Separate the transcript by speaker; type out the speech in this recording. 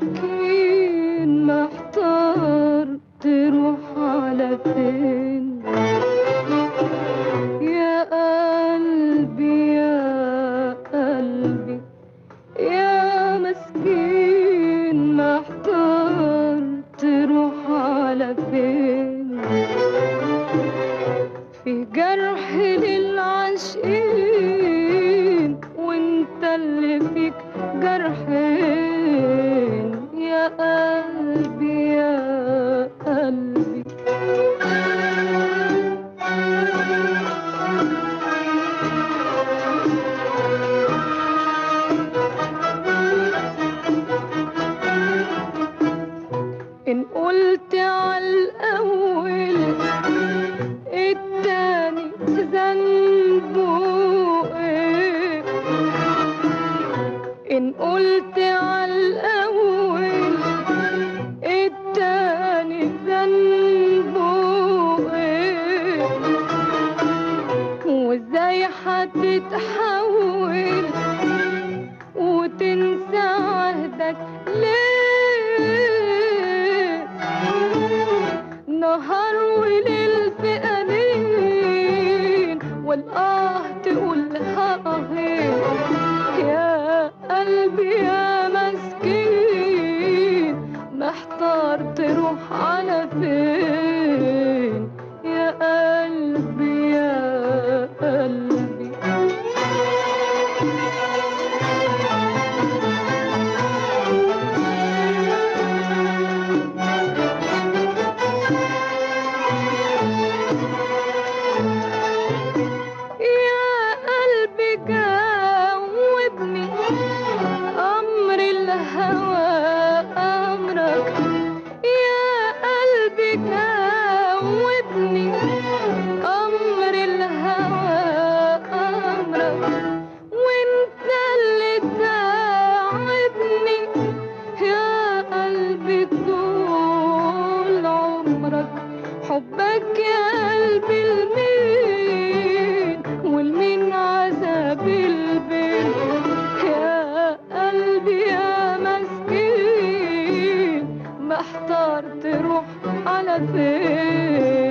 Speaker 1: مسكين محتار تروح على فين؟ يا قلبي يا قلبي يا مسكين محتار تروح على فين؟ في جرح للعاشقين وانت اللي فيك جرحين. يا قلبي يا قلبي إن قلت عالأول التاني ذنبه ايه؟ إن قلت عالأول التاني ذنبه ايه؟ وازاي هتتحول وتنسى عهدك ليه؟ نهار وليل في أنين والآه تقولها أهين. يا قلبي يا مسكين محتار تروح على فين؟ يا قلبي يا قلبي جاوبني أمر الهوى أمرك. يا قلبي جاوبني أمر الهوى أمرك. وانت اللي تعبني يا قلبي طول عمرك. حبك يا قلبي المين والمين عذاب البين. يا قلبي يا مسكين محتار تروح على فين؟